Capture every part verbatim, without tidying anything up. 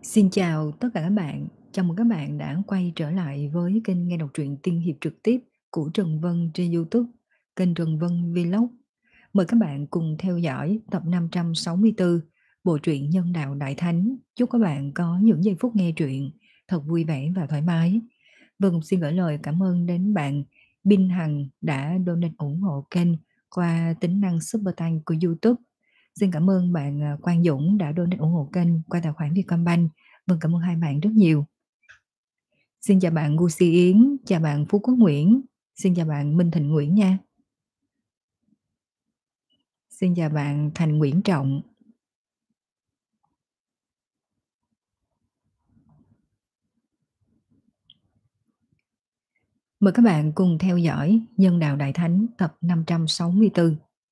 Xin chào tất cả các bạn, chào mừng các bạn đã quay trở lại với kênh nghe đọc truyện tiên hiệp trực tiếp của Trần Vân trên YouTube, kênh Trần Vân Vlog. Mời các bạn cùng theo dõi tập năm trăm sáu mươi tư bộ truyện Nhân đạo Đại Thánh. Chúc các bạn có những giây phút nghe truyện thật vui vẻ và thoải mái. Vân xin gửi lời cảm ơn đến bạn Bin Hằng đã donate ủng hộ kênh qua tính năng Super Thanks của YouTube. Xin cảm ơn bạn à, Quang Dũng đã donate ủng hộ kênh qua tài khoản Vietcombank. Vâng, cảm ơn hai bạn rất nhiều. Xin chào bạn Gucci Yến, chào bạn Phú Quốc Nguyễn, xin chào bạn Minh Thịnh Nguyễn nha. Xin chào bạn Thành Nguyễn Trọng. Mời các bạn cùng theo dõi Nhân đạo Đại Thánh tập năm trăm sáu mươi tư.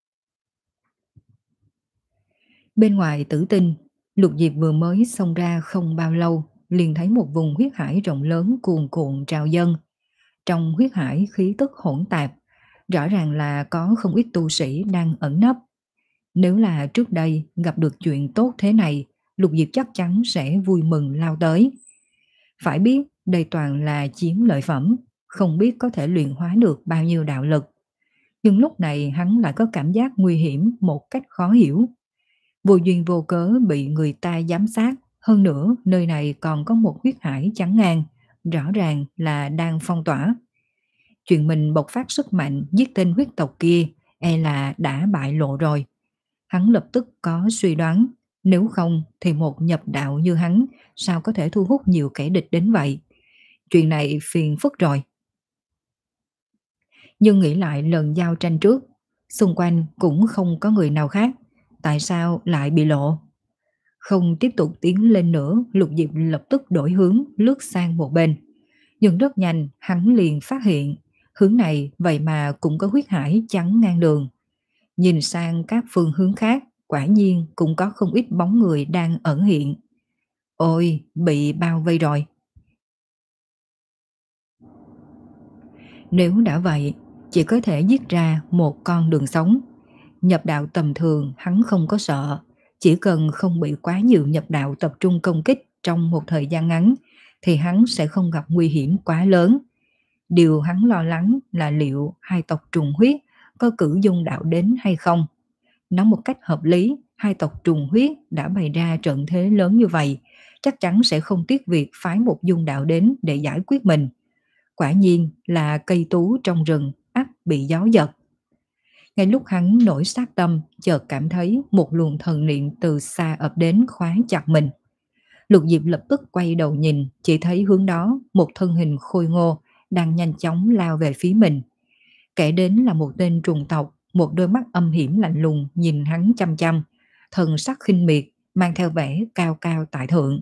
Bên ngoài Tử Tinh, Lục Diệp vừa mới xông ra không bao lâu, liền thấy một vùng huyết hải rộng lớn cuồn cuộn trào dâng. Trong huyết hải khí tức hỗn tạp, rõ ràng là có không ít tu sĩ đang ẩn nấp. Nếu là trước đây gặp được chuyện tốt thế này, Lục Diệp chắc chắn sẽ vui mừng lao tới. Phải biết đây toàn là chiến lợi phẩm, không biết có thể luyện hóa được bao nhiêu đạo lực. Nhưng lúc này hắn lại có cảm giác nguy hiểm một cách khó hiểu. Vô duyên vô cớ bị người ta giám sát, hơn nữa nơi này còn có một huyết hải chắn ngang, rõ ràng là đang phong tỏa. Chuyện mình bộc phát sức mạnh giết tên huyết tộc kia e là đã bại lộ rồi. Hắn lập tức có suy đoán, nếu không thì một nhập đạo như hắn sao có thể thu hút nhiều kẻ địch đến vậy. Chuyện này phiền phức rồi. Nhưng nghĩ lại lần giao tranh trước, xung quanh cũng không có người nào khác, tại sao lại bị lộ? Không tiếp tục tiến lên nữa, Lục Diệp lập tức đổi hướng lướt sang một bên. Nhưng rất nhanh hắn liền phát hiện, hướng này vậy mà cũng có huyết hải chắn ngang đường. Nhìn sang các phương hướng khác, quả nhiên cũng có không ít bóng người đang ẩn hiện. Ôi, bị bao vây rồi. Nếu đã vậy, chỉ có thể giết ra một con đường sống. Nhập đạo tầm thường hắn không có sợ, chỉ cần không bị quá nhiều nhập đạo tập trung công kích trong một thời gian ngắn, thì hắn sẽ không gặp nguy hiểm quá lớn. Điều hắn lo lắng là liệu hai tộc trùng huyết có cử dung đạo đến hay không. Nói một cách hợp lý, hai tộc trùng huyết đã bày ra trận thế lớn như vậy, chắc chắn sẽ không tiếc việc phái một dung đạo đến để giải quyết mình. Quả nhiên là cây tú trong rừng ắt bị gió giật. Ngay lúc hắn nổi sát tâm, chợt cảm thấy một luồng thần niệm từ xa ập đến khóa chặt mình. Lục Diệp lập tức quay đầu nhìn, chỉ thấy hướng đó một thân hình khôi ngô đang nhanh chóng lao về phía mình. Kẻ đến là một tên trùng tộc, một đôi mắt âm hiểm lạnh lùng nhìn hắn chăm chăm, thần sắc khinh miệt, mang theo vẻ cao cao tại thượng.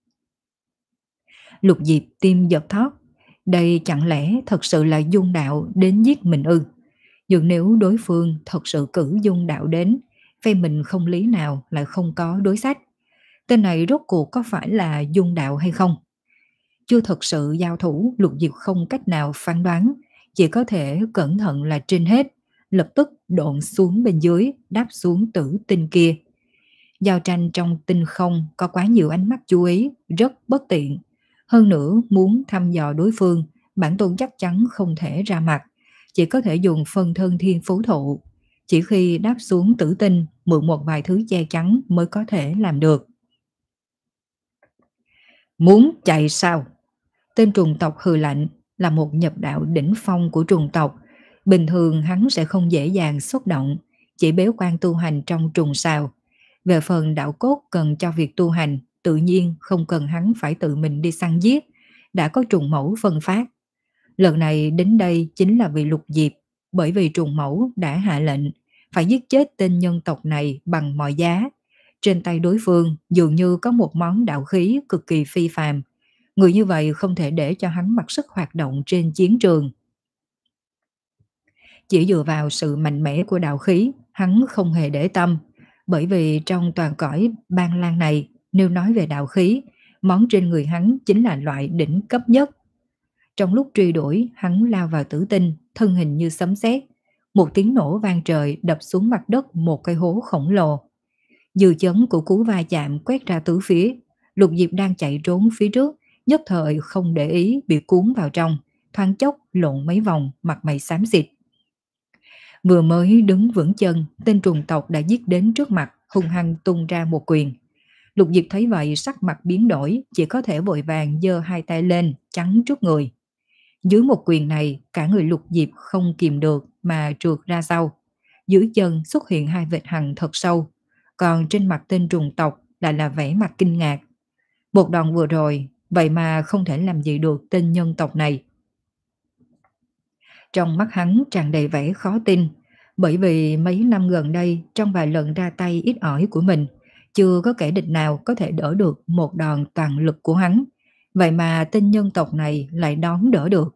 Lục Diệp tim giật thót, đây chẳng lẽ thật sự là dung đạo đến giết mình ư? Nhưng nếu đối phương thật sự cử dung đạo đến, phe mình không lý nào lại không có đối sách. Tên này rốt cuộc có phải là dung đạo hay không? Chưa thật sự giao thủ, Lục Diệp không cách nào phán đoán, chỉ có thể cẩn thận là trên hết, lập tức độn xuống bên dưới, đáp xuống tử tinh kia. Giao tranh trong tinh không có quá nhiều ánh mắt chú ý, rất bất tiện. Hơn nữa muốn thăm dò đối phương, bản tôn chắc chắn không thể ra mặt, chỉ có thể dùng phân thân thiên phú thụ. Chỉ khi đáp xuống tử tinh, mượn một vài thứ che chắn mới có thể làm được. Muốn chạy sao? Tên trùng tộc hừ lạnh, là một nhập đạo đỉnh phong của trùng tộc. Bình thường hắn sẽ không dễ dàng xúc động, chỉ bế quan tu hành trong trùng sao. Về phần đạo cốt cần cho việc tu hành, tự nhiên không cần hắn phải tự mình đi săn giết, đã có trùng mẫu phân phát. Lần này đến đây chính là vì Lục Diệp, bởi vì trùng mẫu đã hạ lệnh phải giết chết tên nhân tộc này bằng mọi giá. Trên tay đối phương dường như có một món đạo khí cực kỳ phi phàm. Người như vậy không thể để cho hắn mặc sức hoạt động trên chiến trường. Chỉ dựa vào sự mạnh mẽ của đạo khí, hắn không hề để tâm, bởi vì trong toàn cõi Ban Lan này, nếu nói về đạo khí, món trên người hắn chính là loại đỉnh cấp nhất. Trong lúc truy đuổi, hắn lao vào tử tinh, thân hình như sấm sét. Một tiếng nổ vang trời đập xuống mặt đất một cái hố khổng lồ. Dư chấn của cú va chạm quét ra tứ phía, Lục Diệp đang chạy trốn phía trước, nhất thời không để ý bị cuốn vào trong, thoáng chốc lộn mấy vòng, mặt mày xám xịt. Vừa mới đứng vững chân, tên trùng tộc đã giết đến trước mặt, hung hăng tung ra một quyền. Lục Diệp thấy vậy sắc mặt biến đổi, chỉ có thể vội vàng giơ hai tay lên, chắn trước người. Dưới một quyền này, cả người Lục Diệp không kìm được mà trượt ra sau. Dưới chân xuất hiện hai vệt hằn thật sâu, còn trên mặt tên trùng tộc lại là vẻ mặt kinh ngạc. Một đòn vừa rồi, vậy mà không thể làm gì được tên nhân tộc này. Trong mắt hắn tràn đầy vẻ khó tin, bởi vì mấy năm gần đây trong vài lần ra tay ít ỏi của mình, chưa có kẻ địch nào có thể đỡ được một đòn toàn lực của hắn. Vậy mà tên nhân tộc này lại đón đỡ được.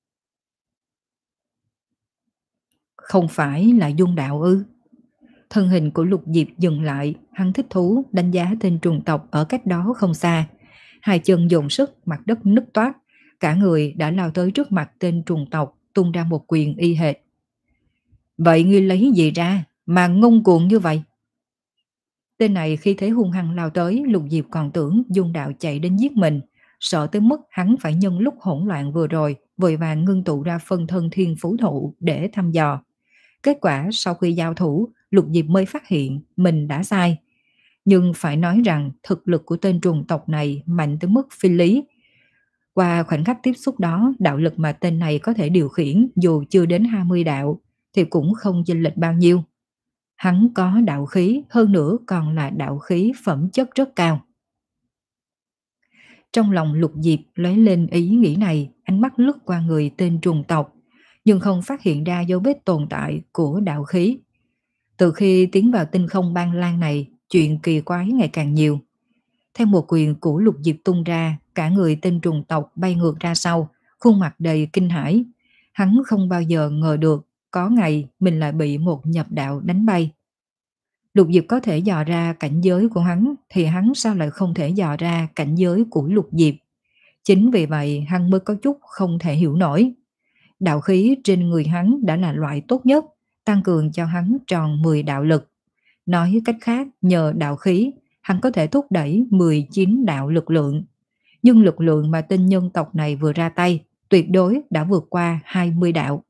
Không phải là dung đạo ư? Thân hình của Lục Diệp dừng lại, hắn thích thú đánh giá tên trùng tộc ở cách đó không xa. Hai chân dồn sức, mặt đất nứt toát, cả người đã lao tới trước mặt tên trùng tộc, tung ra một quyền y hệt. Vậy ngươi lấy gì ra mà ngông cuồng như vậy? Tên này khi thấy hung hăng lao tới, Lục Diệp còn tưởng dung đạo chạy đến giết mình, sợ tới mức hắn phải nhân lúc hỗn loạn vừa rồi, vội vàng ngưng tụ ra phân thân thiên phú thụ để thăm dò. Kết quả sau khi giao thủ, Lục Diệp mới phát hiện mình đã sai. Nhưng phải nói rằng thực lực của tên trùng tộc này mạnh tới mức phi lý. Qua khoảnh khắc tiếp xúc đó, đạo lực mà tên này có thể điều khiển dù chưa đến hai mươi đạo, thì cũng không chênh lệch bao nhiêu. Hắn có đạo khí, hơn nữa còn là đạo khí phẩm chất rất cao. Trong lòng Lục Diệp lóe lên ý nghĩ này, ánh mắt lướt qua người tên trùng tộc, nhưng không phát hiện ra dấu vết tồn tại của đạo khí. Từ khi tiến vào tinh không ban lan này, chuyện kỳ quái ngày càng nhiều. Theo một quyền của Lục Diệp tung ra, cả người tên trùng tộc bay ngược ra sau, khuôn mặt đầy kinh hãi. Hắn không bao giờ ngờ được, có ngày mình lại bị một nhập đạo đánh bay. Lục Diệp có thể dò ra cảnh giới của hắn, thì hắn sao lại không thể dò ra cảnh giới của Lục Diệp. Chính vì vậy hắn mới có chút không thể hiểu nổi. Đạo khí trên người hắn đã là loại tốt nhất, tăng cường cho hắn tròn mười đạo lực. Nói cách khác, nhờ đạo khí, hắn có thể thúc đẩy mười chín đạo lực lượng. Nhưng lực lượng mà tên nhân tộc này vừa ra tay, tuyệt đối đã vượt qua hai mươi đạo.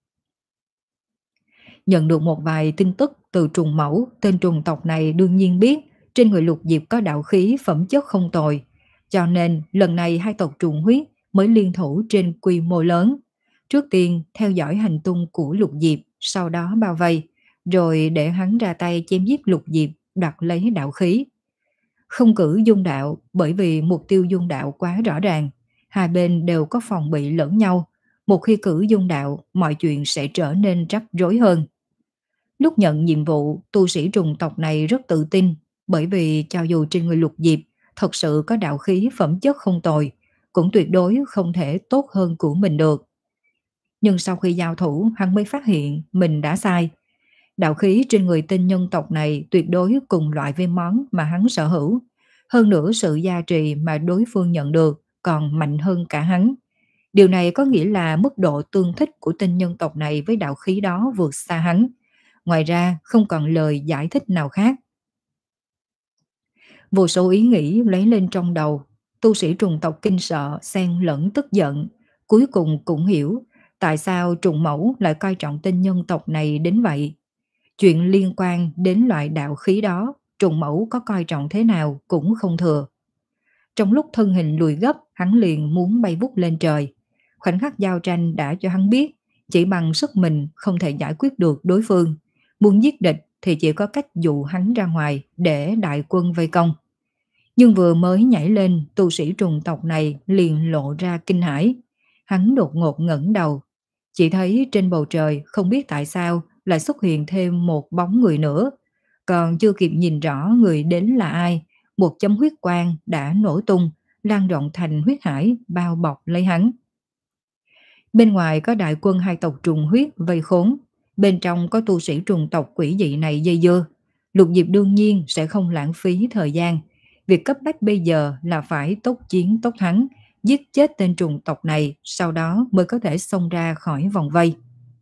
Nhận được một vài tin tức từ trùng mẫu, tên trùng tộc này đương nhiên biết trên người Lục Diệp có đạo khí phẩm chất không tồi. Cho nên lần này hai tộc trùng huyết mới liên thủ trên quy mô lớn. Trước tiên theo dõi hành tung của Lục Diệp, sau đó bao vây, rồi để hắn ra tay chém giết Lục Diệp, đoạt lấy đạo khí. Không cử dung đạo bởi vì mục tiêu dung đạo quá rõ ràng, hai bên đều có phòng bị lẫn nhau. Một khi cử dung đạo, mọi chuyện sẽ trở nên rắc rối hơn. Lúc nhận nhiệm vụ, tu sĩ trùng tộc này rất tự tin, bởi vì cho dù trên người Lục Diệp thật sự có đạo khí phẩm chất không tồi, cũng tuyệt đối không thể tốt hơn của mình được. Nhưng sau khi giao thủ, hắn mới phát hiện mình đã sai. Đạo khí trên người tên nhân tộc này tuyệt đối cùng loại với món mà hắn sở hữu. Hơn nữa sự gia trì mà đối phương nhận được còn mạnh hơn cả hắn. Điều này có nghĩa là mức độ tương thích của tên nhân tộc này với đạo khí đó vượt xa hắn. Ngoài ra không còn lời giải thích nào khác. Vô số ý nghĩ lấy lên trong đầu. Tu sĩ trùng tộc kinh sợ, xen lẫn tức giận. Cuối cùng cũng hiểu tại sao trùng mẫu lại coi trọng tên nhân tộc này đến vậy. Chuyện liên quan đến loại đạo khí đó, trùng mẫu có coi trọng thế nào cũng không thừa. Trong lúc thân hình lùi gấp, hắn liền muốn bay vút lên trời. Khoảnh khắc giao tranh đã cho hắn biết, chỉ bằng sức mình không thể giải quyết được đối phương. Muốn giết địch thì chỉ có cách dụ hắn ra ngoài để đại quân vây công. Nhưng vừa mới nhảy lên, tu sĩ trùng tộc này liền lộ ra kinh hãi. Hắn đột ngột ngẩng đầu, chỉ thấy trên bầu trời không biết tại sao lại xuất hiện thêm một bóng người nữa. Còn chưa kịp nhìn rõ người đến là ai, một chấm huyết quang đã nổ tung, lan rộng thành huyết hải bao bọc lấy hắn. Bên ngoài có đại quân hai tộc trùng huyết vây khốn, bên trong có tu sĩ trùng tộc quỷ dị này dây dưa. Lục Diệp đương nhiên sẽ không lãng phí thời gian. Việc cấp bách bây giờ là phải tốc chiến tốc thắng, giết chết tên trùng tộc này, sau đó mới có thể xông ra khỏi vòng vây.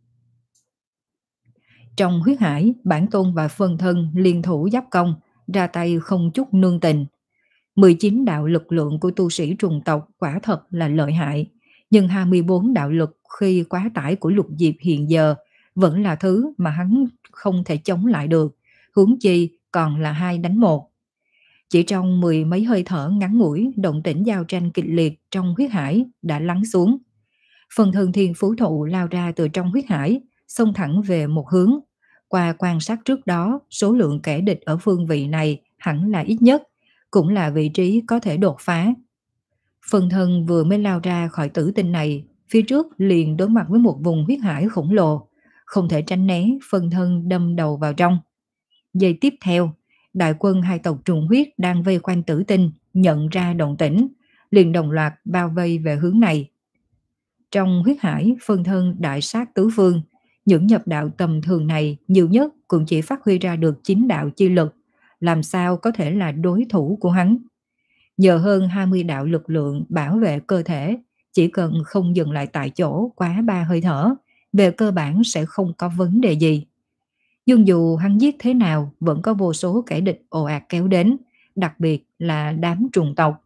Trong huyết hải, bản tôn và phân thân liên thủ giáp công, ra tay không chút nương tình. mười chín đạo lực lượng của tu sĩ trùng tộc quả thật là lợi hại, nhưng hai mươi bốn đạo lực khi quá tải của Lục Diệp hiện giờ vẫn là thứ mà hắn không thể chống lại được, huống chi còn là hai đánh một. Chỉ trong mười mấy hơi thở ngắn ngủi, động tĩnh giao tranh kịch liệt trong huyết hải đã lắng xuống. Phần thân thiên phú thụ lao ra từ trong huyết hải, xông thẳng về một hướng. Qua quan sát trước đó, số lượng kẻ địch ở phương vị này hẳn là ít nhất, cũng là vị trí có thể đột phá. Phần thân vừa mới lao ra khỏi tử tinh này, phía trước liền đối mặt với một vùng huyết hải khổng lồ, không thể tránh né, phần thân đâm đầu vào trong. Giây tiếp theo, đại quân hai tộc trùng huyết đang vây quanh tử tinh nhận ra động tĩnh, liền đồng loạt bao vây về hướng này. Trong huyết hải, phân thân đại sát tứ phương, những nhập đạo tầm thường này nhiều nhất cũng chỉ phát huy ra được chín đạo chi lực, làm sao có thể là đối thủ của hắn. Nhờ hơn hai mươi đạo lực lượng bảo vệ cơ thể, chỉ cần không dừng lại tại chỗ quá ba hơi thở, về cơ bản sẽ không có vấn đề gì. Nhưng dù hắn giết thế nào, vẫn có vô số kẻ địch ồ ạt kéo đến, đặc biệt là đám trùng tộc.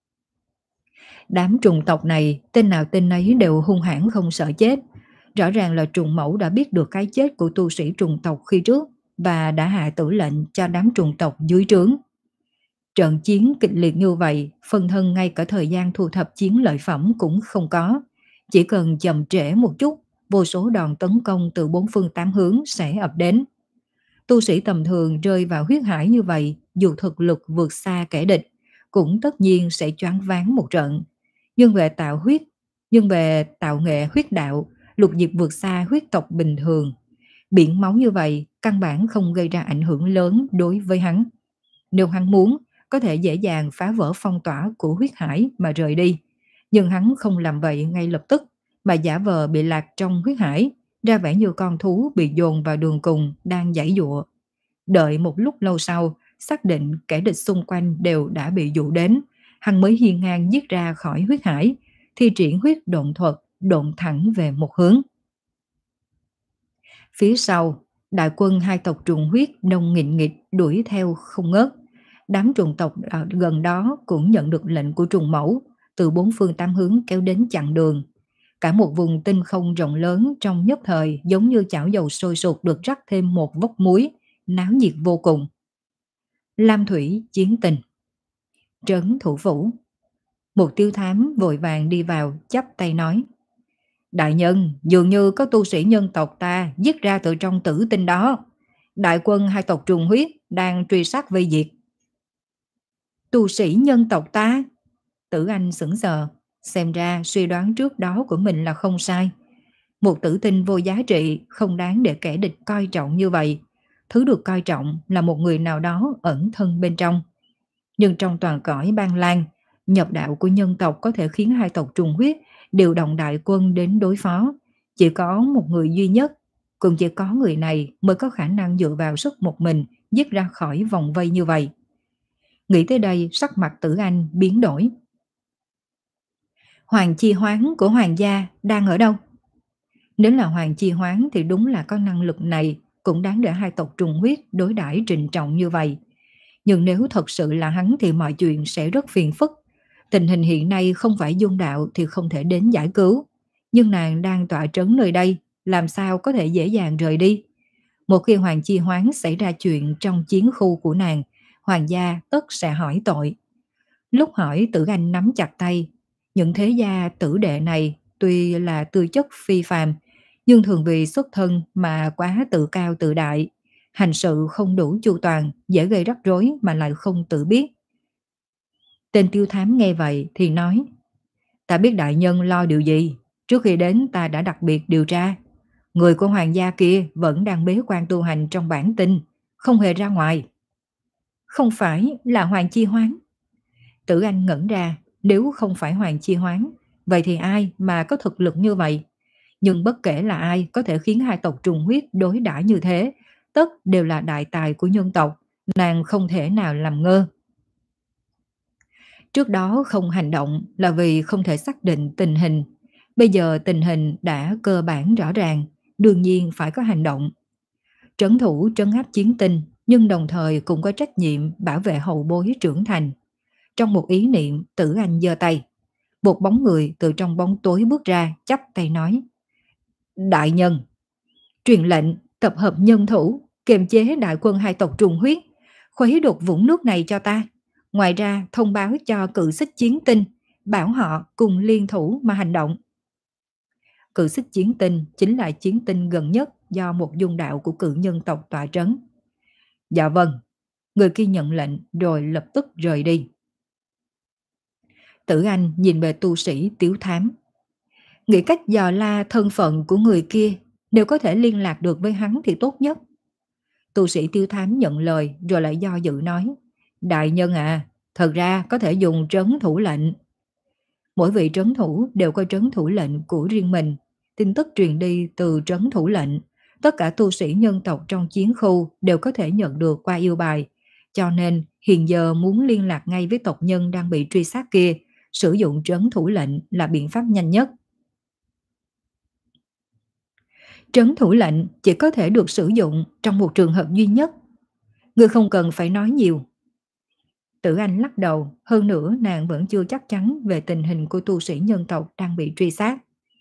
Đám trùng tộc này, tên nào tên ấy đều hung hãn không sợ chết. Rõ ràng là trùng mẫu đã biết được cái chết của tu sĩ trùng tộc khi trước và đã hạ tử lệnh cho đám trùng tộc dưới trướng. Trận chiến kịch liệt như vậy, phân thân ngay cả thời gian thu thập chiến lợi phẩm cũng không có. Chỉ cần chậm trễ một chút, vô số đòn tấn công từ bốn phương tám hướng sẽ ập đến. Tu sĩ tầm thường rơi vào huyết hải như vậy, dù thực lực vượt xa kẻ địch, cũng tất nhiên sẽ choáng váng một trận. Nhưng về tạo huyết, nhưng về tạo nghệ huyết đạo, Lục Diệp vượt xa huyết tộc bình thường. Biển máu như vậy, căn bản không gây ra ảnh hưởng lớn đối với hắn. Nếu hắn muốn, có thể dễ dàng phá vỡ phong tỏa của huyết hải mà rời đi. Nhưng hắn không làm vậy ngay lập tức, mà giả vờ bị lạc trong huyết hải, ra vẻ như con thú bị dồn vào đường cùng đang giãy giụa. Đợi một lúc lâu sau, xác định kẻ địch xung quanh đều đã bị dụ đến, hắn mới hiên ngang giết ra khỏi huyết hải, thi triển huyết độn thuật, độn thẳng về một hướng. Phía sau, đại quân hai tộc trùng huyết đông nghịt nghịt đuổi theo không ngớt. Đám trùng tộc gần đó cũng nhận được lệnh của trùng mẫu, từ bốn phương tám hướng kéo đến chặn đường. Cả một vùng tinh không rộng lớn trong nhất thời giống như chảo dầu sôi sục được rắc thêm một vốc muối, náo nhiệt vô cùng. Lam thủy chiến tình. Trấn thủ phủ. Một tiêu thám vội vàng đi vào chắp tay nói: Đại nhân, dường như có tu sĩ nhân tộc ta giết ra từ trong tử tinh đó. Đại quân hai tộc trùng huyết đang truy sát vây diệt. Tu sĩ nhân tộc ta? Tử Anh sững sờ, xem ra suy đoán trước đó của mình là không sai. Một tử tinh vô giá trị, không đáng để kẻ địch coi trọng như vậy. Thứ được coi trọng là một người nào đó ẩn thân bên trong. Nhưng trong toàn cõi Ban Lan, nhập đạo của nhân tộc có thể khiến hai tộc trùng huyết điều động đại quân đến đối phó. Chỉ có một người duy nhất, cũng chỉ có người này mới có khả năng dựa vào sức một mình giết ra khỏi vòng vây như vậy. Nghĩ tới đây, sắc mặt Tử Anh biến đổi. Hoàng chi hoán của hoàng gia đang ở đâu? Nếu là hoàng chi hoán thì đúng là có năng lực này, cũng đáng để hai tộc trùng huyết đối đãi trịnh trọng như vậy. Nhưng nếu thật sự là hắn thì mọi chuyện sẽ rất phiền phức. Tình hình hiện nay không phải dung đạo thì không thể đến giải cứu. Nhưng nàng đang tọa trấn nơi đây, làm sao có thể dễ dàng rời đi. Một khi hoàng chi hoán xảy ra chuyện trong chiến khu của nàng, hoàng gia tất sẽ hỏi tội. Lúc hỏi, Tử Anh nắm chặt tay. Những thế gia tử đệ này tuy là tư chất phi phàm, nhưng thường vì xuất thân mà quá tự cao tự đại, hành sự không đủ chu toàn, dễ gây rắc rối mà lại không tự biết. Tên tiêu thám nghe vậy thì nói: Ta biết đại nhân lo điều gì. Trước khi đến ta đã đặc biệt điều tra. Người của hoàng gia kia vẫn đang bế quan tu hành trong bản tinh, không hề ra ngoài. Không phải là Hoàng Chi Hoán? Tử Anh ngẩn ra. Nếu không phải Hoàng Chi Hoán, vậy thì ai mà có thực lực như vậy? Nhưng bất kể là ai có thể khiến hai tộc trùng huyết đối đãi như thế, tất đều là đại tài của nhân tộc. Nàng không thể nào làm ngơ. Trước đó không hành động là vì không thể xác định tình hình. Bây giờ tình hình đã cơ bản rõ ràng, đương nhiên phải có hành động. Trấn thủ trấn áp chiến tinh, nhưng đồng thời cũng có trách nhiệm bảo vệ hậu bối trưởng thành. Trong một ý niệm, Tử Anh giơ tay. Một bóng người từ trong bóng tối bước ra, chắp tay nói: Đại nhân, truyền lệnh tập hợp nhân thủ, kiềm chế đại quân hai tộc trùng huyết, khuấy đột vũng nước này cho ta. Ngoài ra thông báo cho cự xích chiến tinh, bảo họ cùng liên thủ mà hành động. Cự xích chiến tinh chính là chiến tinh gần nhất do một dung đạo của cự nhân tộc tọa trấn. Dạ vâng, người kia nhận lệnh rồi lập tức rời đi. Tử Anh nhìn về tu sĩ Tiếu Thám, nghĩ cách dò la thân phận của người kia, nếu có thể liên lạc được với hắn thì tốt nhất. Tu sĩ Tiếu Thám nhận lời rồi lại do dự nói: Đại nhân à, thật ra có thể dùng trấn thủ lệnh. Mỗi vị trấn thủ đều có trấn thủ lệnh của riêng mình. Tin tức truyền đi từ trấn thủ lệnh, tất cả tu sĩ nhân tộc trong chiến khu đều có thể nhận được qua yêu bài. Cho nên hiện giờ muốn liên lạc ngay với tộc nhân đang bị truy sát kia, sử dụng trấn thủ lệnh là biện pháp nhanh nhất. Trấn thủ lệnh chỉ có thể được sử dụng trong một trường hợp duy nhất. Ngươi không cần phải nói nhiều. Tử Anh lắc đầu, hơn nữa nàng vẫn chưa chắc chắn về tình hình của tu sĩ nhân tộc đang bị truy sát.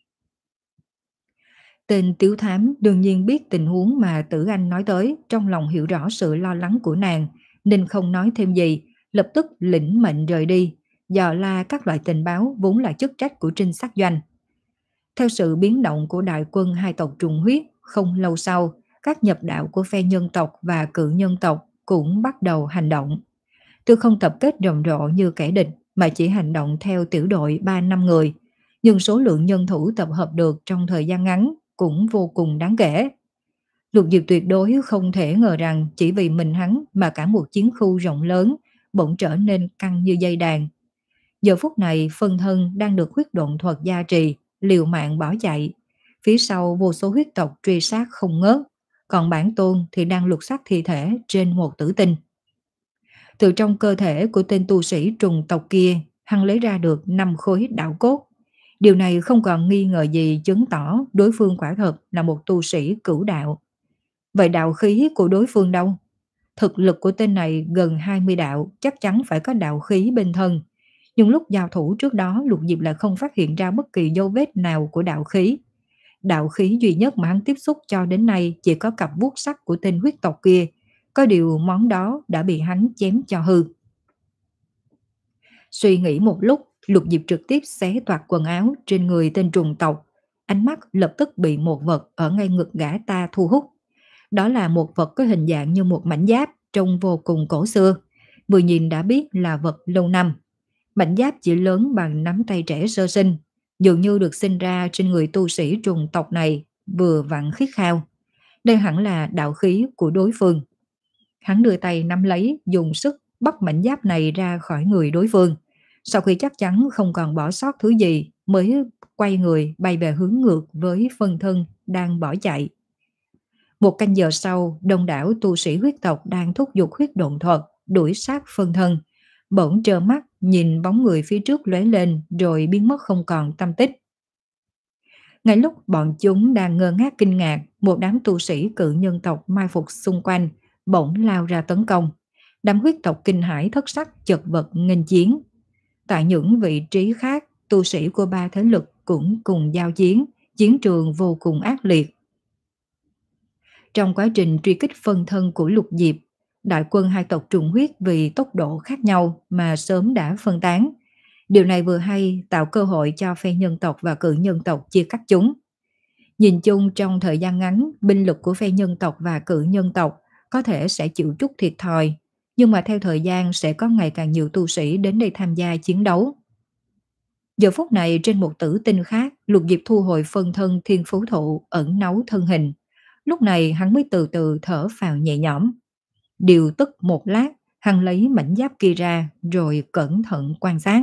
Tên Tiếu Thám đương nhiên biết tình huống mà Tử Anh nói tới, trong lòng hiểu rõ sự lo lắng của nàng, nên không nói thêm gì, lập tức lĩnh mệnh rời đi, dò la các loại tình báo vốn là chức trách của trinh sát doanh. Theo sự biến động của đại quân hai tộc trùng huyết, không lâu sau, các nhập đạo của phe nhân tộc và cự nhân tộc cũng bắt đầu hành động. Tuy không tập kết rầm rộ như kẻ địch mà chỉ hành động theo tiểu đội ba năm người, nhưng số lượng nhân thủ tập hợp được trong thời gian ngắn cũng vô cùng đáng kể. Lục Diệp tuyệt đối không thể ngờ rằng chỉ vì mình hắn mà cả một chiến khu rộng lớn bỗng trở nên căng như dây đàn. Giờ phút này phân thân đang được huyết độn thuật gia trì, liều mạng bỏ chạy. Phía sau vô số huyết tộc truy sát không ngớt, còn bản tôn thì đang lục soát thi thể trên một tử tinh. Từ trong cơ thể của tên tu sĩ trùng tộc kia, hắn lấy ra được năm khối đạo cốt. Điều này không còn nghi ngờ gì chứng tỏ đối phương quả thật là một tu sĩ cửu đạo. Vậy đạo khí của đối phương đâu? Thực lực của tên này gần hai mươi đạo, chắc chắn phải có đạo khí bên thân. Nhưng lúc giao thủ trước đó, Lục Diệp lại không phát hiện ra bất kỳ dấu vết nào của đạo khí. Đạo khí duy nhất mà hắn tiếp xúc cho đến nay chỉ có cặp vuốt sắt của tên huyết tộc kia. Có điều món đó đã bị hắn chém cho hư. Suy nghĩ một lúc, Lục Diệp trực tiếp xé toạc quần áo trên người tên trùng tộc. Ánh mắt lập tức bị một vật ở ngay ngực gã ta thu hút. Đó là một vật có hình dạng như một mảnh giáp, trông vô cùng cổ xưa. Vừa nhìn đã biết là vật lâu năm. Mảnh giáp chỉ lớn bằng nắm tay trẻ sơ sinh, dường như được sinh ra trên người tu sĩ trùng tộc này, vừa vặn khiết khao. Đây hẳn là đạo khí của đối phương. Hắn đưa tay nắm lấy, dùng sức bắt mảnh giáp này ra khỏi người đối phương. Sau khi chắc chắn không còn bỏ sót thứ gì, mới quay người bay về hướng ngược với phân thân đang bỏ chạy. Một canh giờ sau, đông đảo tu sĩ huyết tộc đang thúc giục huyết độn thuật, đuổi sát phân thân. Bỗng trơ mắt nhìn bóng người phía trước lóe lên rồi biến mất không còn tăm tích. Ngay lúc bọn chúng đang ngơ ngác kinh ngạc, một đám tu sĩ cự nhân tộc mai phục xung quanh bỗng lao ra tấn công. Đám huyết tộc kinh hãi thất sắc chật vật nghênh chiến. Tại những vị trí khác, tu sĩ của ba thế lực cũng cùng giao chiến, chiến trường vô cùng ác liệt. Trong quá trình truy kích phân thân của Lục Diệp, đại quân hai tộc trùng huyết vì tốc độ khác nhau mà sớm đã phân tán. Điều này vừa hay tạo cơ hội cho phe nhân tộc và cự nhân tộc chia cắt chúng. Nhìn chung trong thời gian ngắn, binh lực của phe nhân tộc và cự nhân tộc có thể sẽ chịu chút thiệt thòi, nhưng mà theo thời gian sẽ có ngày càng nhiều tu sĩ đến đây tham gia chiến đấu. Giờ phút này trên một tử tinh khác, Lục Diệp thu hồi phân thân thiên phú thụ ẩn náu thân hình. Lúc này hắn mới từ từ thở phào nhẹ nhõm. Điều tức một lát, hắn lấy mảnh giáp kia ra rồi cẩn thận quan sát.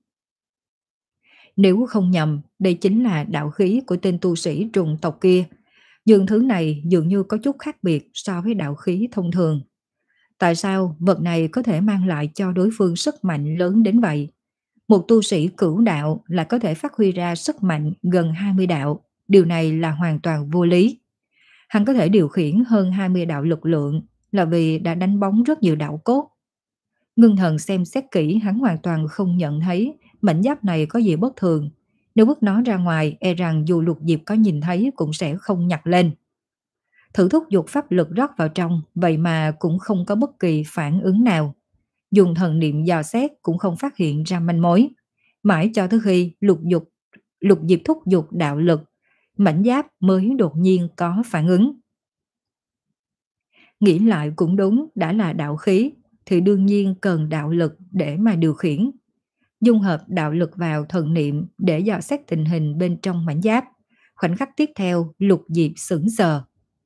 Nếu không nhầm, đây chính là đạo khí của tên tu sĩ trùng tộc kia. Nhưng thứ này dường như có chút khác biệt so với đạo khí thông thường. Tại sao vật này có thể mang lại cho đối phương sức mạnh lớn đến vậy? Một tu sĩ cửu đạo là có thể phát huy ra sức mạnh gần hai mươi đạo. Điều này là hoàn toàn vô lý. Hắn có thể điều khiển hơn hai mươi đạo lực lượng là vì đã đánh bóng rất nhiều đạo cốt. Ngưng thần xem xét kỹ, hắn hoàn toàn không nhận thấy mảnh giáp này có gì bất thường. Nếu vứt nó ra ngoài, e rằng dù Lục Diệp có nhìn thấy cũng sẽ không nhặt lên. Thử thúc giục pháp lực rót vào trong, vậy mà cũng không có bất kỳ phản ứng nào. Dùng thần niệm dò xét cũng không phát hiện ra manh mối. Mãi cho tới khi lục dục lục diệp thúc giục đạo lực, mảnh giáp mới đột nhiên có phản ứng. Nghĩ lại cũng đúng, đã là đạo khí thì đương nhiên cần đạo lực để mà điều khiển. Dung hợp đạo lực vào thần niệm để dò xét tình hình bên trong mảnh giáp. Khoảnh khắc tiếp theo, Lục Diệp sững sờ.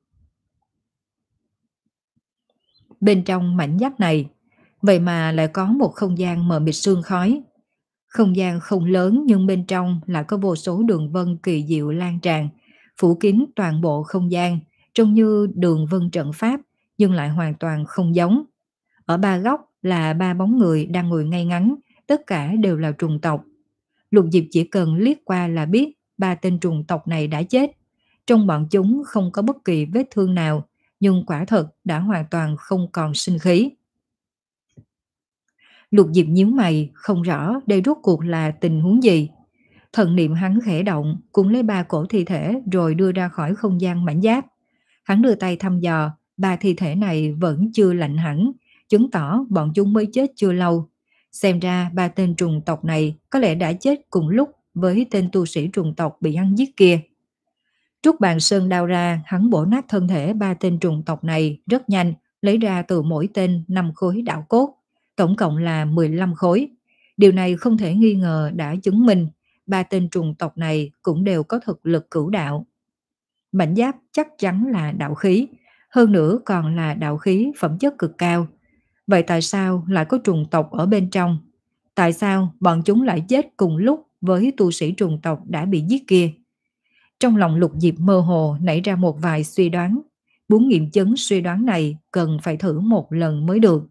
Bên trong mảnh giáp này, vậy mà lại có một không gian mờ mịt sương khói. Không gian không lớn nhưng bên trong lại có vô số đường vân kỳ diệu lan tràn, phủ kín toàn bộ không gian, trông như đường vân trận pháp nhưng lại hoàn toàn không giống. Ở ba góc là ba bóng người đang ngồi ngay ngắn, tất cả đều là trùng tộc. Lục Diệp chỉ cần liếc qua là biết ba tên trùng tộc này đã chết. Trong bọn chúng không có bất kỳ vết thương nào, nhưng quả thật đã hoàn toàn không còn sinh khí. Lục Diệp nhíu mày, không rõ đây rốt cuộc là tình huống gì. Thần niệm hắn khẽ động, cũng lấy ba cổ thi thể rồi đưa ra khỏi không gian mảnh giáp. Hắn đưa tay thăm dò, ba thi thể này vẫn chưa lạnh hẳn, chứng tỏ bọn chúng mới chết chưa lâu. Xem ra ba tên trùng tộc này có lẽ đã chết cùng lúc với tên tu sĩ trùng tộc bị hắn giết kia. Trúc bàn sơn đao ra, hắn bổ nát thân thể ba tên trùng tộc này rất nhanh, lấy ra từ mỗi tên năm khối đạo cốt, tổng cộng là mười lăm khối. Điều này không thể nghi ngờ đã chứng minh ba tên trùng tộc này cũng đều có thực lực cửu đạo. Mảnh giáp chắc chắn là đạo khí, hơn nữa còn là đạo khí phẩm chất cực cao. Vậy tại sao lại có trùng tộc ở bên trong? Tại sao bọn chúng lại chết cùng lúc với tu sĩ trùng tộc đã bị giết kia? Trong lòng Lục Diệp mơ hồ nảy ra một vài suy đoán. Muốn nghiệm chứng suy đoán này cần phải thử một lần mới được.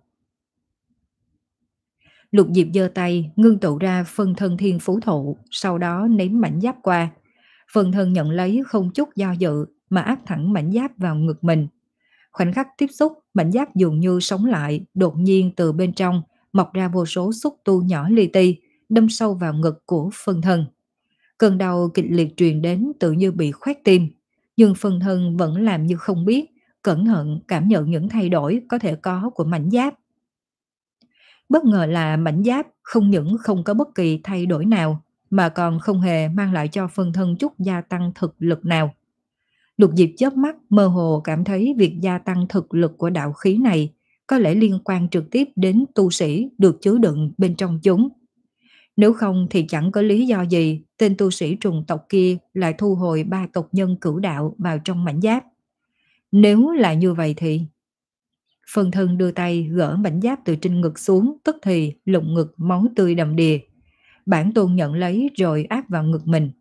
Lục Diệp giơ tay ngưng tụ ra phân thân thiên phú thụ, sau đó ném mảnh giáp qua. Phân thân nhận lấy không chút do dự mà áp thẳng mảnh giáp vào ngực mình. Khoảnh khắc tiếp xúc, mảnh giáp dường như sống lại, đột nhiên từ bên trong mọc ra vô số xúc tu nhỏ li ti, đâm sâu vào ngực của phân thân. Cơn đau kịch liệt truyền đến tự như bị khoét tim, nhưng phân thân vẫn làm như không biết, cẩn thận cảm nhận những thay đổi có thể có của mảnh giáp. Bất ngờ là mảnh giáp không những không có bất kỳ thay đổi nào, mà còn không hề mang lại cho phân thân chút gia tăng thực lực nào. Lục Diệp chớp mắt mơ hồ cảm thấy việc gia tăng thực lực của đạo khí này có lẽ liên quan trực tiếp đến tu sĩ được chứa đựng bên trong chúng. Nếu không thì chẳng có lý do gì tên tu sĩ trùng tộc kia lại thu hồi ba tộc nhân cửu đạo vào trong mảnh giáp. Nếu là như vậy thì... Phân thân đưa tay gỡ mảnh giáp từ trên ngực xuống, tức thì lồng ngực máu tươi đầm đìa. Bản tôn nhận lấy rồi áp vào ngực mình.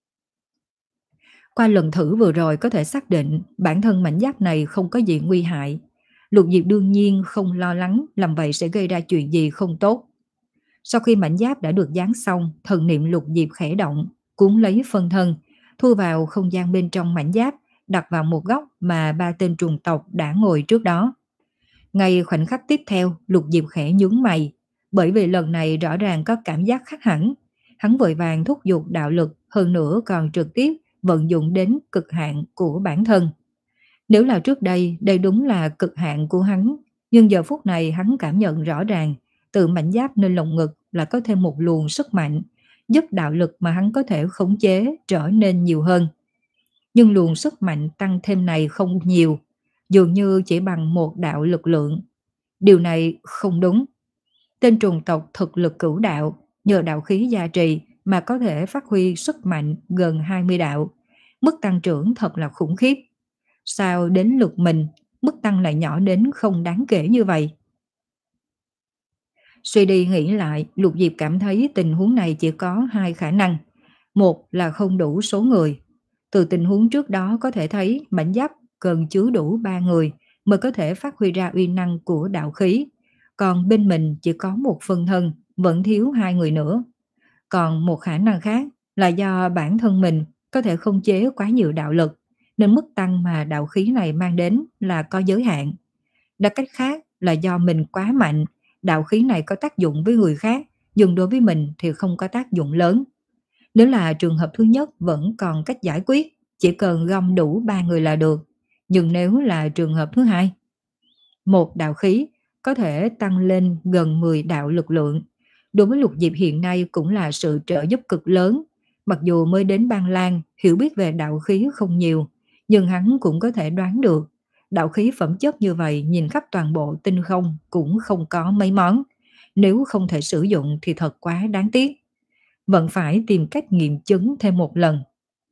Qua lần thử vừa rồi có thể xác định bản thân mảnh giáp này không có gì nguy hại. Lục Diệp đương nhiên không lo lắng làm vậy sẽ gây ra chuyện gì không tốt. Sau khi mảnh giáp đã được dán xong, thần niệm Lục Diệp khẽ động, cuốn lấy phân thân, thu vào không gian bên trong mảnh giáp, đặt vào một góc mà ba tên trùng tộc đã ngồi trước đó. Ngay khoảnh khắc tiếp theo, Lục Diệp khẽ nhướng mày, bởi vì lần này rõ ràng có cảm giác khác hẳn. Hắn vội vàng thúc giục đạo lực, hơn nữa còn trực tiếp vận dụng đến cực hạn của bản thân. Nếu là trước đây, đây đúng là cực hạn của hắn, nhưng giờ phút này hắn cảm nhận rõ ràng, từ mảnh giáp nơi lồng ngực là có thêm một luồng sức mạnh, giúp đạo lực mà hắn có thể khống chế trở nên nhiều hơn. Nhưng luồng sức mạnh tăng thêm này không nhiều, dường như chỉ bằng một đạo lực lượng. Điều này không đúng. Tên trùng tộc thực lực cửu đạo, nhờ đạo khí gia trì mà có thể phát huy sức mạnh gần hai mươi đạo. Mức tăng trưởng thật là khủng khiếp. Sao đến lượt mình, mức tăng lại nhỏ đến không đáng kể như vậy? Suy đi nghĩ lại, Lục Diệp cảm thấy tình huống này chỉ có hai khả năng. Một là không đủ số người. Từ tình huống trước đó có thể thấy mảnh giáp cần chứa đủ ba người mới có thể phát huy ra uy năng của đạo khí. Còn bên mình chỉ có một phân thân, vẫn thiếu hai người nữa. Còn một khả năng khác là do bản thân mình có thể không chế quá nhiều đạo lực, nên mức tăng mà đạo khí này mang đến là có giới hạn. Nói cách khác là do mình quá mạnh, đạo khí này có tác dụng với người khác, nhưng đối với mình thì không có tác dụng lớn. Nếu là trường hợp thứ nhất vẫn còn cách giải quyết, chỉ cần gom đủ ba người là được. Nhưng nếu là trường hợp thứ hai, một đạo khí có thể tăng lên gần mười đạo lực lượng. Đối với Lục Diệp hiện nay cũng là sự trợ giúp cực lớn. Mặc dù mới đến Ban Lan, hiểu biết về đạo khí không nhiều, nhưng hắn cũng có thể đoán được. Đạo khí phẩm chất như vậy nhìn khắp toàn bộ tinh không cũng không có mấy món. Nếu không thể sử dụng thì thật quá đáng tiếc. Vẫn phải tìm cách nghiệm chứng thêm một lần.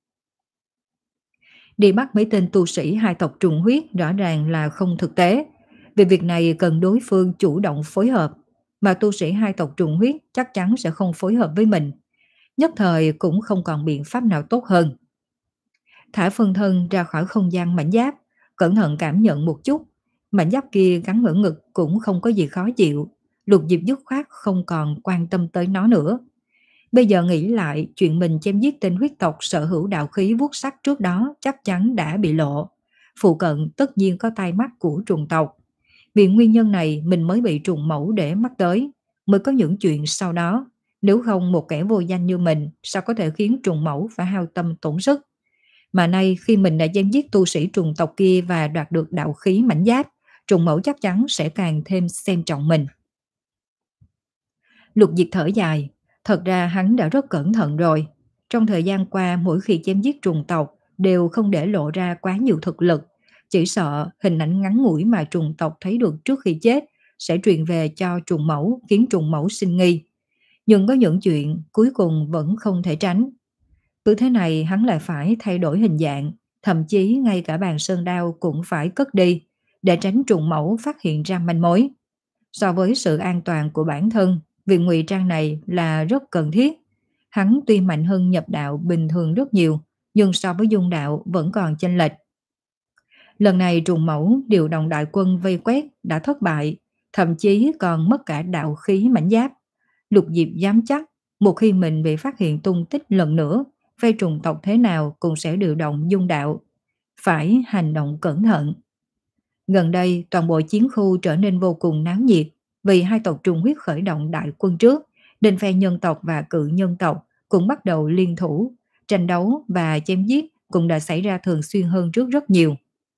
Đi bắt mấy tên tu sĩ hai tộc trùng huyết rõ ràng là không thực tế. Vì việc này cần đối phương chủ động phối hợp, mà tu sĩ hai tộc trùng huyết chắc chắn sẽ không phối hợp với mình. Nhất thời cũng không còn biện pháp nào tốt hơn. Thả phân thân ra khỏi không gian mảnh giáp, cẩn thận cảm nhận một chút. Mảnh giáp kia gắn ở ngực cũng không có gì khó chịu. Lục Diệp dứt khoát không còn quan tâm tới nó nữa. Bây giờ nghĩ lại, chuyện mình chém giết tên huyết tộc sở hữu đạo khí vuốt sắc trước đó chắc chắn đã bị lộ. Phụ cận tất nhiên có tai mắt của trùng tộc. Vì nguyên nhân này mình mới bị trùng mẫu để mắt tới, mới có những chuyện sau đó. Nếu không một kẻ vô danh như mình sao có thể khiến trùng mẫu phải hao tâm tổn sức. Mà nay khi mình đã chém giết tu sĩ trùng tộc kia và đoạt được đạo khí mảnh giáp, trùng mẫu chắc chắn sẽ càng thêm xem trọng mình. Lục Diệp thở dài. Thật ra hắn đã rất cẩn thận rồi. Trong thời gian qua mỗi khi chém giết trùng tộc đều không để lộ ra quá nhiều thực lực. Chỉ sợ hình ảnh ngắn ngủi mà trùng tộc thấy được trước khi chết sẽ truyền về cho trùng mẫu, khiến trùng mẫu sinh nghi. Nhưng có những chuyện cuối cùng vẫn không thể tránh. Cứ thế này hắn lại phải thay đổi hình dạng, thậm chí ngay cả bàn sơn đao cũng phải cất đi, để tránh trùng mẫu phát hiện ra manh mối. So với sự an toàn của bản thân, việc ngụy trang này là rất cần thiết. Hắn tuy mạnh hơn nhập đạo bình thường rất nhiều, nhưng so với dung đạo vẫn còn chênh lệch. Lần này trùng mẫu điều động đại quân vây quét đã thất bại, thậm chí còn mất cả đạo khí mảnh giáp. Lục Diệp dám chắc, một khi mình bị phát hiện tung tích lần nữa, phe trùng tộc thế nào cũng sẽ điều động dung đạo. Phải hành động cẩn thận. Gần đây toàn bộ chiến khu trở nên vô cùng náo nhiệt, vì hai tộc trùng huyết khởi động đại quân trước, nên phe nhân tộc và cự nhân tộc cũng bắt đầu liên thủ, tranh đấu và chém giết cũng đã xảy ra thường xuyên hơn trước rất nhiều.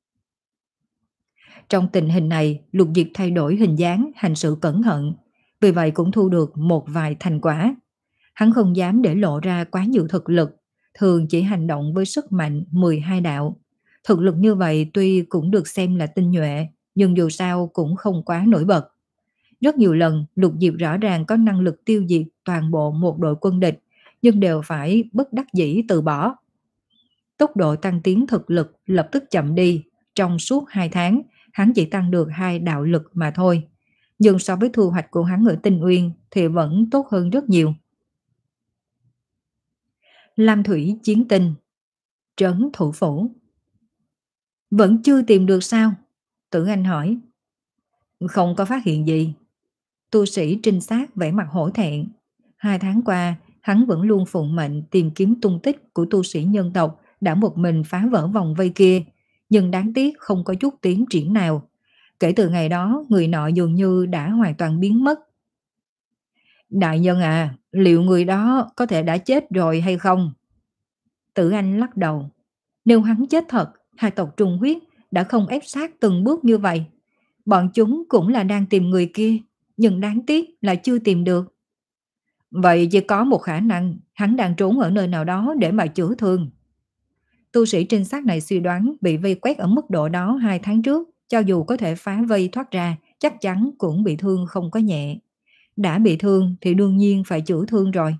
Trong tình hình này, Lục Diệp thay đổi hình dáng, hành sự cẩn thận, vì vậy cũng thu được một vài thành quả. Hắn không dám để lộ ra quá nhiều thực lực, thường chỉ hành động với sức mạnh mười hai đạo. Thực lực như vậy tuy cũng được xem là tinh nhuệ, nhưng dù sao cũng không quá nổi bật. Rất nhiều lần, Lục Diệp rõ ràng có năng lực tiêu diệt toàn bộ một đội quân địch, nhưng đều phải bất đắc dĩ từ bỏ. Tốc độ tăng tiến thực lực lập tức chậm đi, trong suốt hai tháng, hắn chỉ tăng được hai đạo lực mà thôi. Nhưng so với thu hoạch của hắn ở Tinh Uyên thì vẫn tốt hơn rất nhiều. Lam Thủy Chiến Tinh, trấn thủ phủ. Vẫn chưa tìm được sao? Tử Anh hỏi. Không có phát hiện gì. Tu sĩ trinh sát vẻ mặt hổ thẹn. Hai tháng qua, hắn vẫn luôn phụng mệnh tìm kiếm tung tích của tu sĩ nhân tộc đã một mình phá vỡ vòng vây kia, nhưng đáng tiếc không có chút tiến triển nào. Kể từ ngày đó, người nọ dường như đã hoàn toàn biến mất. Đại nhân à, liệu người đó có thể đã chết rồi hay không? Tử Anh lắc đầu. Nếu hắn chết thật, hai tộc trùng huyết đã không ép sát từng bước như vậy. Bọn chúng cũng là đang tìm người kia, nhưng đáng tiếc là chưa tìm được. Vậy chỉ có một khả năng, hắn đang trốn ở nơi nào đó để mà chữa thương. Tu sĩ trinh sát này suy đoán bị vây quét ở mức độ đó hai tháng trước, cho dù có thể phá vây thoát ra, chắc chắn cũng bị thương không có nhẹ. Đã bị thương thì đương nhiên phải chữa thương rồi.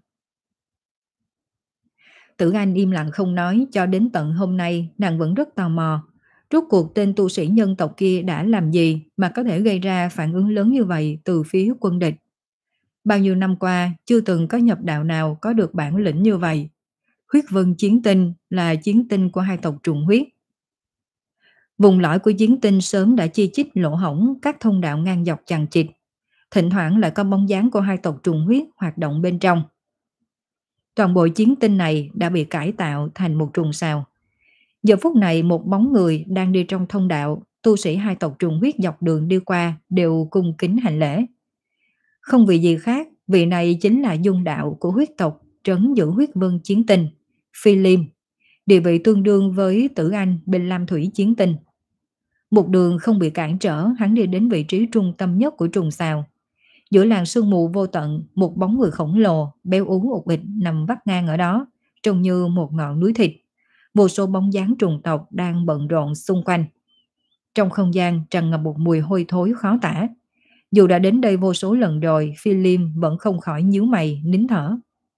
Tử Anh im lặng không nói, cho đến tận hôm nay nàng vẫn rất tò mò. Rốt cuộc tên tu sĩ nhân tộc kia đã làm gì mà có thể gây ra phản ứng lớn như vậy từ phía quân địch. Bao nhiêu năm qua chưa từng có nhập đạo nào có được bản lĩnh như vậy. Huyết vân chiến tinh là chiến tinh của hai tộc trùng huyết. Vùng lõi của chiến tinh sớm đã chi chít lỗ hổng các thông đạo ngang dọc chằng chịt. Thỉnh thoảng lại có bóng dáng của hai tộc trùng huyết hoạt động bên trong. Toàn bộ chiến tinh này đã bị cải tạo thành một trùng sao. Giờ phút này một bóng người đang đi trong thông đạo, tu sĩ hai tộc trùng huyết dọc đường đi qua đều cung kính hành lễ. Không vì gì khác, vị này chính là dung đạo của huyết tộc trấn giữ huyết vân chiến tinh, Phi Liêm, địa vị tương đương với Tử Anh bên Lam Thủy chiến tinh. Một đường không bị cản trở, hắn đi đến vị trí trung tâm nhất của trùng xào. Giữa làn sương mù vô tận, một bóng người khổng lồ, béo ú ục ịch nằm vắt ngang ở đó, trông như một ngọn núi thịt. Vô số bóng dáng trùng tộc đang bận rộn xung quanh. Trong không gian tràn ngập một mùi hôi thối khó tả. Dù đã đến đây vô số lần rồi, Phi Liêm vẫn không khỏi nhíu mày, nín thở.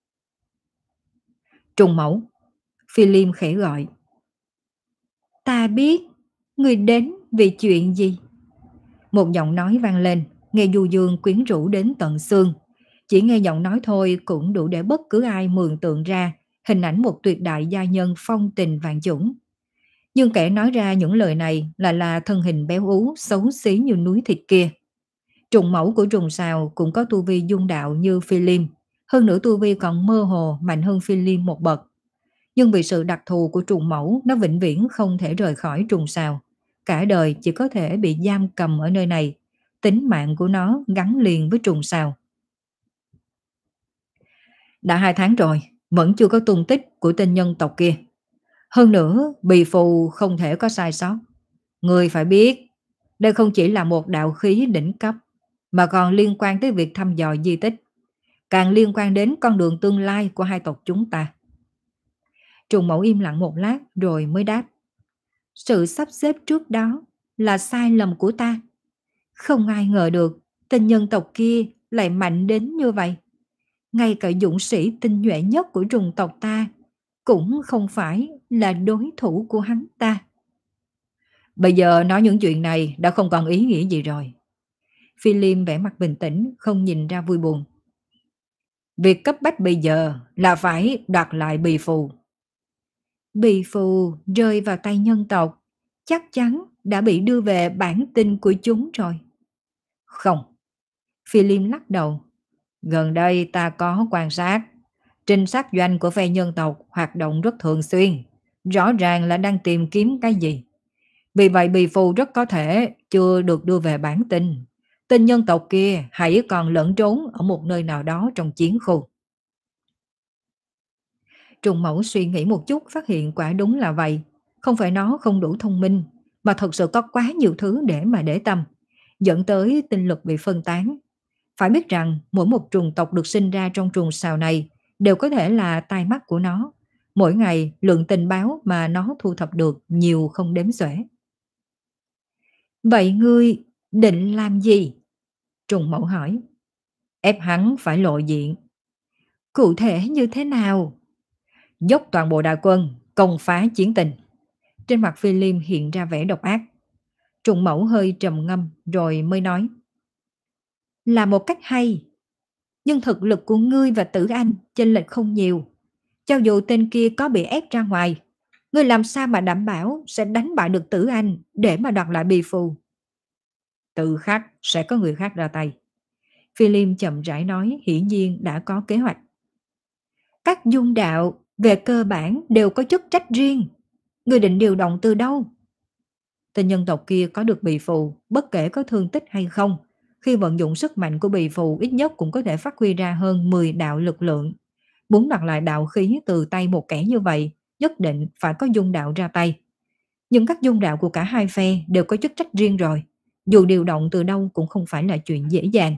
Trùng mẫu. Phi Liêm khẽ gọi. Ta biết, người đến vì chuyện gì? Một giọng nói vang lên, nghe du dương quyến rũ đến tận xương. Chỉ nghe giọng nói thôi cũng đủ để bất cứ ai mường tượng ra hình ảnh một tuyệt đại gia nhân phong tình vạn chủng. Nhưng kẻ nói ra những lời này lại là thân hình béo ú, xấu xí như núi thịt kia. Trùng mẫu của trùng sào cũng có tu vi dung đạo như Phi Liêm, hơn nữa tu vi còn mơ hồ mạnh hơn Phi Liêm một bậc. Nhưng vì sự đặc thù của trùng mẫu, nó vĩnh viễn không thể rời khỏi trùng sào. Cả đời chỉ có thể bị giam cầm ở nơi này, tính mạng của nó gắn liền với trùng sào. Đã hai tháng rồi, vẫn chưa có tung tích của tên nhân tộc kia. Hơn nữa, bì phù không thể có sai sót. Người phải biết, đây không chỉ là một đạo khí đỉnh cấp, mà còn liên quan tới việc thăm dò di tích, càng liên quan đến con đường tương lai của hai tộc chúng ta. Trùng mẫu im lặng một lát rồi mới đáp. Sự sắp xếp trước đó là sai lầm của ta. Không ai ngờ được tên nhân tộc kia lại mạnh đến như vậy. Ngay cả dũng sĩ tinh nhuệ nhất của trùng tộc ta cũng không phải là đối thủ của hắn ta. Bây giờ nói những chuyện này đã không còn ý nghĩa gì rồi. Phi Liêm vẻ mặt bình tĩnh, không nhìn ra vui buồn. Việc cấp bách bây giờ là phải đoạt lại bì phù. Bì phù rơi vào tay nhân tộc, chắc chắn đã bị đưa về bản tinh của chúng rồi. Không. Phi Liêm lắc đầu. Gần đây ta có quan sát, trinh sát doanh của phe nhân tộc hoạt động rất thường xuyên, rõ ràng là đang tìm kiếm cái gì. Vì vậy bì phù rất có thể chưa được đưa về bản tinh. Tên nhân tộc kia hãy còn lẫn trốn ở một nơi nào đó trong chiến khu. Trùng mẫu suy nghĩ một chút phát hiện quả đúng là vậy. Không phải nó không đủ thông minh, mà thật sự có quá nhiều thứ để mà để tâm, dẫn tới tinh lực bị phân tán. Phải biết rằng mỗi một trùng tộc được sinh ra trong trùng sào này đều có thể là tai mắt của nó. Mỗi ngày lượng tình báo mà nó thu thập được nhiều không đếm xuể. Vậy ngươi định làm gì? Trùng mẫu hỏi. Ép hắn phải lộ diện. Cụ thể như thế nào? Dốc toàn bộ đại quân, công phá chiến tình. Trên mặt Phi Liêm hiện ra vẻ độc ác. Trùng mẫu hơi trầm ngâm rồi mới nói. Là một cách hay. Nhưng thực lực của ngươi và Tử Anh chênh lệch không nhiều. Cho dù tên kia có bị ép ra ngoài, ngươi làm sao mà đảm bảo sẽ đánh bại được Tử Anh để mà đoạt lại bì phù? Tự khắc sẽ có người khác ra tay. Phi Liêm chậm rãi nói, hiển nhiên đã có kế hoạch. Các dung đạo về cơ bản đều có chức trách riêng. Ngươi định điều động từ đâu? Tên nhân tộc kia có được bì phù, bất kể có thương tích hay không, khi vận dụng sức mạnh của bì phù ít nhất cũng có thể phát huy ra hơn mười đạo lực lượng. Muốn đoạt lại đạo khí từ tay một kẻ như vậy, nhất định phải có dung đạo ra tay. Nhưng các dung đạo của cả hai phe đều có chức trách riêng rồi. Dù điều động từ đâu cũng không phải là chuyện dễ dàng.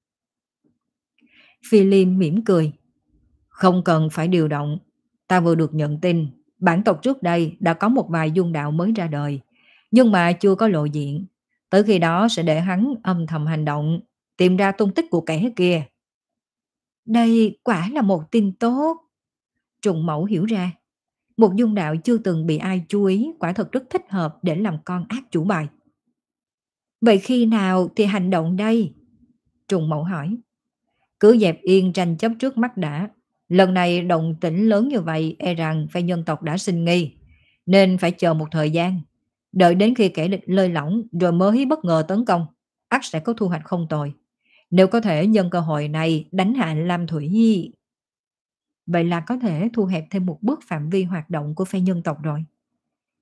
Phi Liêm mỉm cười. Không cần phải điều động. Ta vừa được nhận tin, bản tộc trước đây đã có một vài dung đạo mới ra đời, nhưng mà chưa có lộ diện. Tới khi đó sẽ để hắn âm thầm hành động, tìm ra tung tích của kẻ kia. Đây quả là một tin tốt. Trùng mẫu hiểu ra. Một dung đạo chưa từng bị ai chú ý quả thật rất thích hợp để làm con ác chủ bài. Vậy khi nào thì hành động đây? Trùng mẫu hỏi. Cứ dẹp yên tranh chấp trước mắt đã. Lần này động tĩnh lớn như vậy e rằng phe nhân tộc đã sinh nghi, nên phải chờ một thời gian. Đợi đến khi kẻ địch lơi lỏng rồi mới bất ngờ tấn công, ắt sẽ có thu hoạch không tồi. Nếu có thể nhân cơ hội này đánh hạ Lam Thủy Nhi, vậy là có thể thu hẹp thêm một bước phạm vi hoạt động của phe nhân tộc rồi.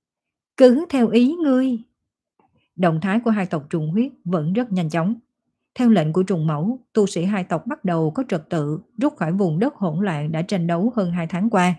Cứ theo ý ngươi. Động thái của hai tộc trùng huyết vẫn rất nhanh chóng. Theo lệnh của trùng mẫu, tu sĩ hai tộc bắt đầu có trật tự, rút khỏi vùng đất hỗn loạn đã tranh đấu hơn hai tháng qua.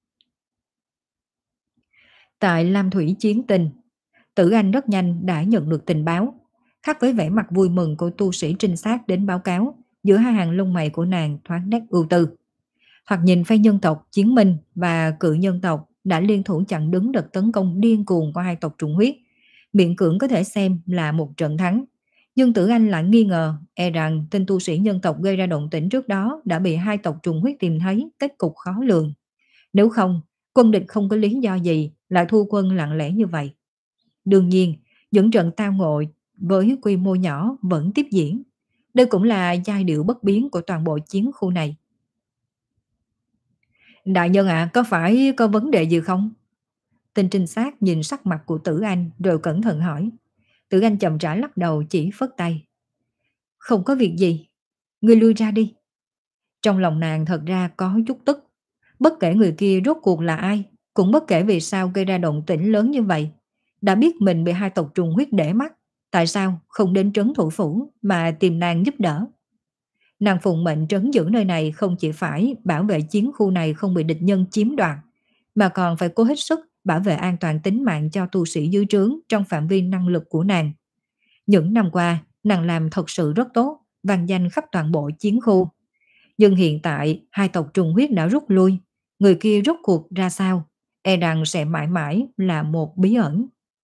Tại Lam Thủy Chiến Tình, Tử Anh rất nhanh đã nhận được tình báo. Khác với vẻ mặt vui mừng của tu sĩ trinh sát đến báo cáo, giữa hai hàng lông mày của nàng thoáng nét ưu tư. Hoặc nhìn phe nhân tộc Chiến Minh và cự nhân tộc đã liên thủ chặn đứng đợt tấn công điên cuồng của hai tộc trùng huyết, miễn cưỡng có thể xem là một trận thắng. Nhưng Tử Anh lại nghi ngờ, e rằng tên tu sĩ nhân tộc gây ra động tĩnh trước đó đã bị hai tộc trùng huyết tìm thấy, kết cục khó lường. Nếu không, quân địch không có lý do gì lại thu quân lặng lẽ như vậy. Đương nhiên, những trận tao ngộ với quy mô nhỏ vẫn tiếp diễn. Đây cũng là giai điệu bất biến của toàn bộ chiến khu này. Đại nhân ạ, à, có phải có vấn đề gì không? Tên trinh sát nhìn sắc mặt của Tử Anh rồi cẩn thận hỏi. Tử Anh chậm rãi lắc đầu chỉ phất tay. Không có việc gì, ngươi lui ra đi. Trong lòng nàng thật ra có chút tức. Bất kể người kia rốt cuộc là ai, cũng bất kể vì sao gây ra động tĩnh lớn như vậy. Đã biết mình bị hai tộc trùng huyết để mắt, tại sao không đến trấn thủ phủ mà tìm nàng giúp đỡ? Nàng phụng mệnh trấn giữ nơi này không chỉ phải bảo vệ chiến khu này không bị địch nhân chiếm đoạt, mà còn phải cố hết sức bảo vệ an toàn tính mạng cho tu sĩ dưới trướng trong phạm vi năng lực của nàng. Những năm qua, nàng làm thật sự rất tốt, vang danh khắp toàn bộ chiến khu. Nhưng hiện tại, hai tộc trùng huyết đã rút lui, người kia rốt cuộc ra sao, e rằng sẽ mãi mãi là một bí ẩn.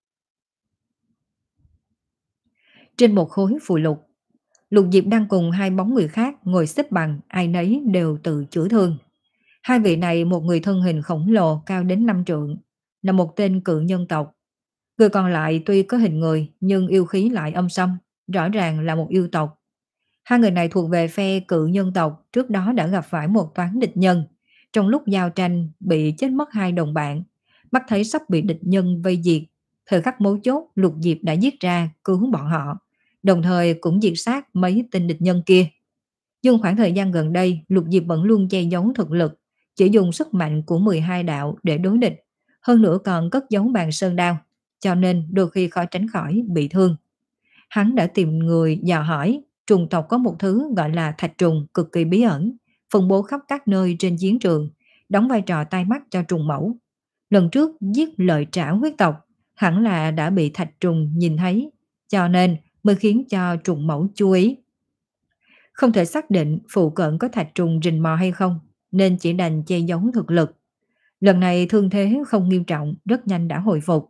Trên một khối phù lục, Lục Diệp đang cùng hai bóng người khác ngồi xếp bằng, ai nấy đều tự chữa thương. Hai vị này, một người thân hình khổng lồ cao đến năm trượng, là một tên cự nhân tộc. Người còn lại tuy có hình người nhưng yêu khí lại âm sâm, rõ ràng là một yêu tộc. Hai người này thuộc về phe cự nhân tộc, trước đó đã gặp phải một toán địch nhân. Trong lúc giao tranh bị chết mất hai đồng bạn, mắt thấy sắp bị địch nhân vây diệt. Thời khắc mấu chốt, Lục Diệp đã giết ra cứu bọn họ, đồng thời cũng diệt sát mấy tên địch nhân kia. Nhưng khoảng thời gian gần đây, Lục Diệp vẫn luôn che giấu thực lực, chỉ dùng sức mạnh của mười hai đạo để đối địch, hơn nữa còn cất giấu bàn sơn đao, cho nên đôi khi khó tránh khỏi bị thương. Hắn đã tìm người dò hỏi, trùng tộc có một thứ gọi là thạch trùng cực kỳ bí ẩn, phân bố khắp các nơi trên chiến trường, đóng vai trò tai mắt cho trùng mẫu. Lần trước giết lợi trảo huyết tộc, hẳn là đã bị thạch trùng nhìn thấy, cho nên mới khiến cho trùng mẫu chú ý. Không thể xác định phụ cận có thạch trùng rình mò hay không, nên chỉ đành che giấu thực lực. Lần này thương thế không nghiêm trọng, rất nhanh đã hồi phục.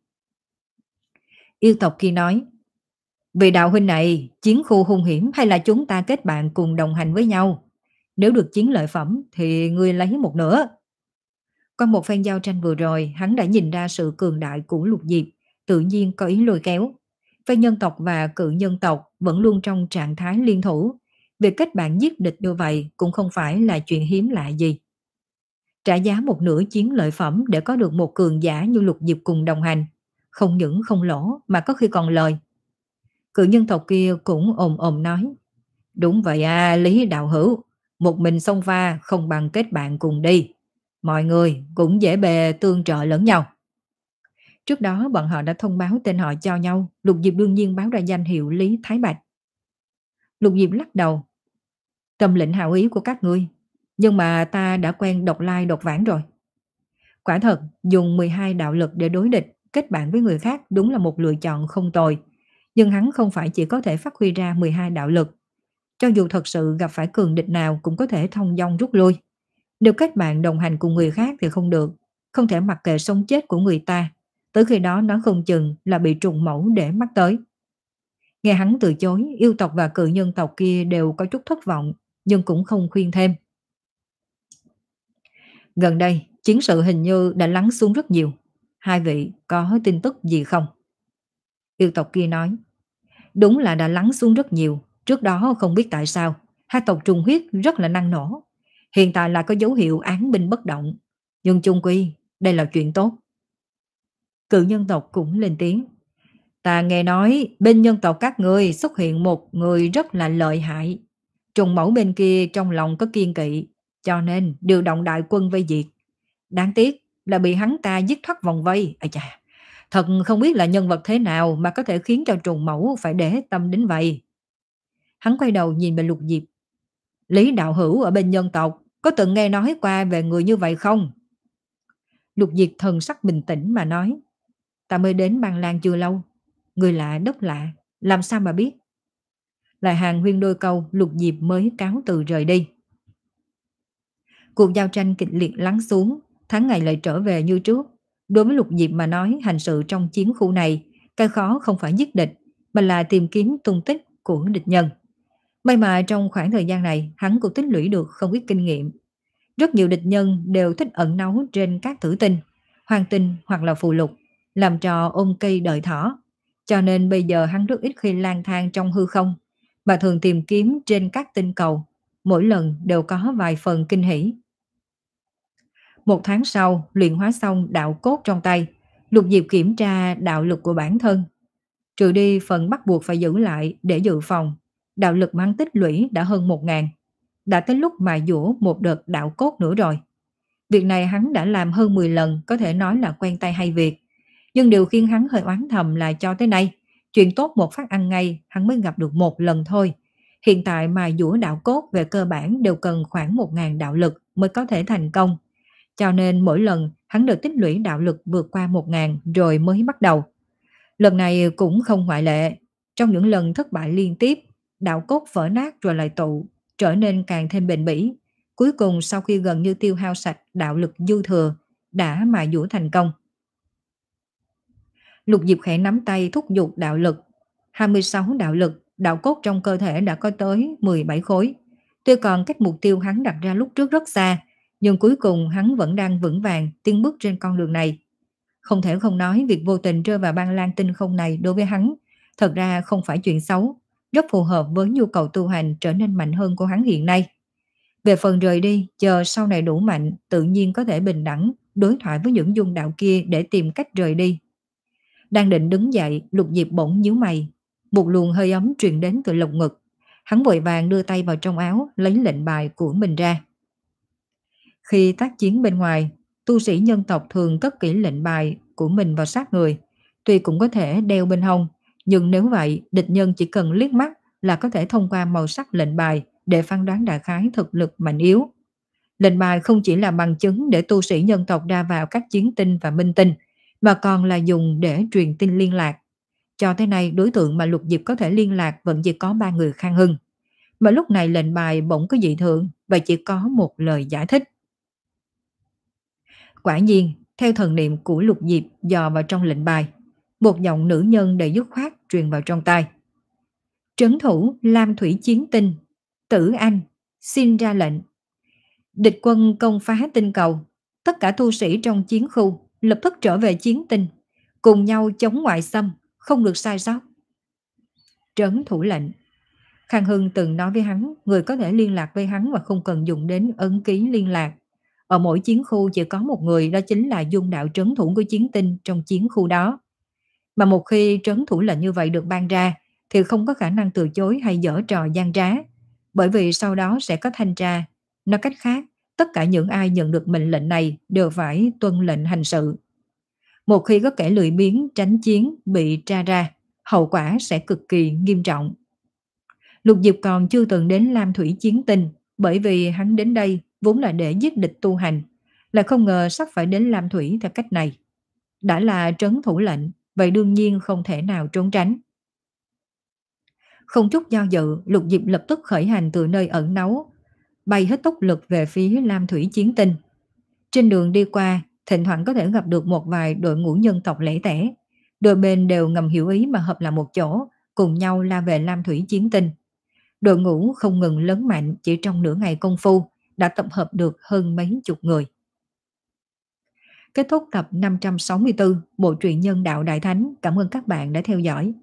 Yêu tộc kia nói, vì đạo huynh này, chiến khu hung hiểm hay là chúng ta kết bạn cùng đồng hành với nhau? Nếu được chiến lợi phẩm thì ngươi lấy một nửa. Qua một phen giao tranh vừa rồi, hắn đã nhìn ra sự cường đại của Lục Diệp, tự nhiên có ý lôi kéo. Phe nhân tộc và cự nhân tộc vẫn luôn trong trạng thái liên thủ. Việc kết bạn giết địch như vậy cũng không phải là chuyện hiếm lạ gì. Trả giá một nửa chiến lợi phẩm để có được một cường giả như Lục Diệp cùng đồng hành, không những không lỗ mà có khi còn lời. Cự nhân tộc kia cũng ồm ồm nói, đúng vậy à Lý đạo hữu, một mình xông pha không bằng kết bạn cùng đi. Mọi người cũng dễ bề tương trợ lẫn nhau. Trước đó bọn họ đã thông báo tên họ cho nhau, Lục Diệp đương nhiên báo ra danh hiệu Lý Thái Bạch. Lục Diệp lắc đầu, tâm lĩnh hảo ý của các ngươi, nhưng mà ta đã quen độc lai độc vãng rồi. Quả thật, dùng mười hai đạo lực để đối địch, kết bạn với người khác đúng là một lựa chọn không tồi. Nhưng hắn không phải chỉ có thể phát huy ra mười hai đạo lực. Cho dù thật sự gặp phải cường địch nào cũng có thể thông dong rút lui. Nếu kết bạn đồng hành cùng người khác thì không được, không thể mặc kệ sống chết của người ta. Tới khi đó nó không chừng là bị trùng mẫu để mắt tới. Nghe hắn từ chối, yêu tộc và cự nhân tộc kia đều có chút thất vọng, nhưng cũng không khuyên thêm. Gần đây, chiến sự hình như đã lắng xuống rất nhiều. Hai vị có tin tức gì không? Yêu tộc kia nói, đúng là đã lắng xuống rất nhiều. Trước đó không biết tại sao, hai tộc trùng huyết rất là năng nổ. Hiện tại là có dấu hiệu án binh bất động. Nhưng chung quy, đây là chuyện tốt. Cự nhân tộc cũng lên tiếng. Ta nghe nói bên nhân tộc các ngươi xuất hiện một người rất là lợi hại. Trùng mẫu bên kia trong lòng có kiên kỵ, cho nên điều động đại quân vây diệt. Đáng tiếc là bị hắn ta giết thoát vòng vây. À chà, thật không biết là nhân vật thế nào mà có thể khiến cho trùng mẫu phải để tâm đến vậy. Hắn quay đầu nhìn về Lục Diệp. Lý đạo hữu ở bên nhân tộc, có từng nghe nói qua về người như vậy không? Lục Diệp thần sắc bình tĩnh mà nói. Ta mới đến Bang Lang chưa lâu. Người lạ đất lạ, làm sao mà biết? Lại hàng huyên đôi câu, Lục Diệp mới cáo từ rời đi. Cuộc giao tranh kịch liệt lắng xuống, tháng ngày lại trở về như trước. Đối với Lục Diệp mà nói, hành sự trong chiến khu này, cái khó không phải giết địch, mà là tìm kiếm tung tích của địch nhân. May mà trong khoảng thời gian này, hắn cũng tích lũy được không ít kinh nghiệm. Rất nhiều địch nhân đều thích ẩn náu trên các tử tinh, hoàng tinh hoặc là phù lục, làm trò ôm cây đợi thỏ. Cho nên bây giờ hắn rất ít khi lang thang trong hư không, mà thường tìm kiếm trên các tinh cầu. Mỗi lần đều có vài phần kinh hỉ. Một tháng sau, luyện hóa xong đạo cốt trong tay, Lục Diệp kiểm tra đạo lực của bản thân. Trừ đi phần bắt buộc phải giữ lại để dự phòng, đạo lực mà hắn tích lũy đã hơn một ngàn. Đã tới lúc mà dũa một đợt đạo cốt nữa rồi. Việc này hắn đã làm hơn mười lần, có thể nói là quen tay hay việc. Nhưng điều khiến hắn hơi oán thầm là cho tới nay, chuyện tốt một phát ăn ngay hắn mới gặp được một lần thôi. Hiện tại mà dũa đạo cốt về cơ bản đều cần khoảng một ngàn đạo lực mới có thể thành công. Cho nên mỗi lần hắn đều tích lũy đạo lực vượt qua một ngàn rồi mới bắt đầu. Lần này cũng không ngoại lệ. Trong những lần thất bại liên tiếp, đạo cốt vỡ nát rồi lại tụ, trở nên càng thêm bền bỉ. Cuối cùng sau khi gần như tiêu hao sạch đạo lực dư thừa, đã mà dũa thành công. Lục Diệp khẽ nắm tay thúc giục đạo lực. hai mươi sáu đạo lực, đạo cốt trong cơ thể đã có tới mười bảy khối. Tuy còn cách mục tiêu hắn đặt ra lúc trước rất xa, nhưng cuối cùng hắn vẫn đang vững vàng tiến bước trên con đường này. Không thể không nói việc vô tình rơi vào Bang Lang tinh không này đối với hắn, thật ra không phải chuyện xấu, rất phù hợp với nhu cầu tu hành trở nên mạnh hơn của hắn hiện nay. Về phần rời đi, chờ sau này đủ mạnh, tự nhiên có thể bình đẳng, đối thoại với những dung đạo kia để tìm cách rời đi. Đang định đứng dậy, Lục Diệp bỗng nhíu mày. Một luồng hơi ấm truyền đến từ lồng ngực. Hắn vội vàng đưa tay vào trong áo, lấy lệnh bài của mình ra. Khi tác chiến bên ngoài, tu sĩ nhân tộc thường cất kỹ lệnh bài của mình vào sát người. Tuy cũng có thể đeo bên hông, nhưng nếu vậy, địch nhân chỉ cần liếc mắt là có thể thông qua màu sắc lệnh bài để phán đoán đại khái thực lực mạnh yếu. Lệnh bài không chỉ là bằng chứng để tu sĩ nhân tộc ra vào các chiến tinh và minh tinh, mà còn là dùng để truyền tin liên lạc. Cho tới nay, đối tượng mà Lục Diệp có thể liên lạc vẫn chỉ có ba người Khang Hưng. Mà lúc này lệnh bài bỗng có dị thường và chỉ có một lời giải thích. Quả nhiên, theo thần niệm của Lục Diệp dò vào trong lệnh bài, một giọng nữ nhân đầy dứt khoát truyền vào trong tai. Trấn thủ Lam Thủy Chiến Tinh, Tử Anh, xin ra lệnh. Địch quân công phá tinh cầu, tất cả tu sĩ trong chiến khu lập tức trở về chiến tinh, cùng nhau chống ngoại xâm, không được sai sót. Trấn thủ lệnh. Khang Hưng từng nói với hắn, người có thể liên lạc với hắn mà không cần dùng đến ấn ký liên lạc. Ở mỗi chiến khu chỉ có một người, đó chính là dung đạo trấn thủ của chiến tinh trong chiến khu đó. Mà một khi trấn thủ lệnh như vậy được ban ra, thì không có khả năng từ chối hay giở trò gian trá, bởi vì sau đó sẽ có thanh tra. Nói cách khác, tất cả những ai nhận được mệnh lệnh này đều phải tuân lệnh hành sự. Một khi có kẻ lười biếng tránh chiến bị tra ra, hậu quả sẽ cực kỳ nghiêm trọng. Lục Diệp còn chưa từng đến Lam Thủy Chiến Tinh, bởi vì hắn đến đây vốn là để giết địch tu hành, lại không ngờ sắp phải đến Lam Thủy theo cách này. Đã là trấn thủ lệnh, vậy đương nhiên không thể nào trốn tránh. Không chút do dự, Lục Diệp lập tức khởi hành từ nơi ẩn náu, bay hết tốc lực về phía Lam Thủy Chiến Tinh. Trên đường đi qua, thỉnh thoảng có thể gặp được một vài đội ngũ nhân tộc lẻ tẻ. Đôi bên đều ngầm hiểu ý mà hợp lại một chỗ, cùng nhau la về Lam Thủy Chiến Tinh. Đội ngũ không ngừng lớn mạnh, chỉ trong nửa ngày công phu đã tập hợp được hơn mấy chục người. Kết thúc tập năm trăm sáu mươi tư Bộ truyện Nhân Đạo Đại Thánh. Cảm ơn các bạn đã theo dõi.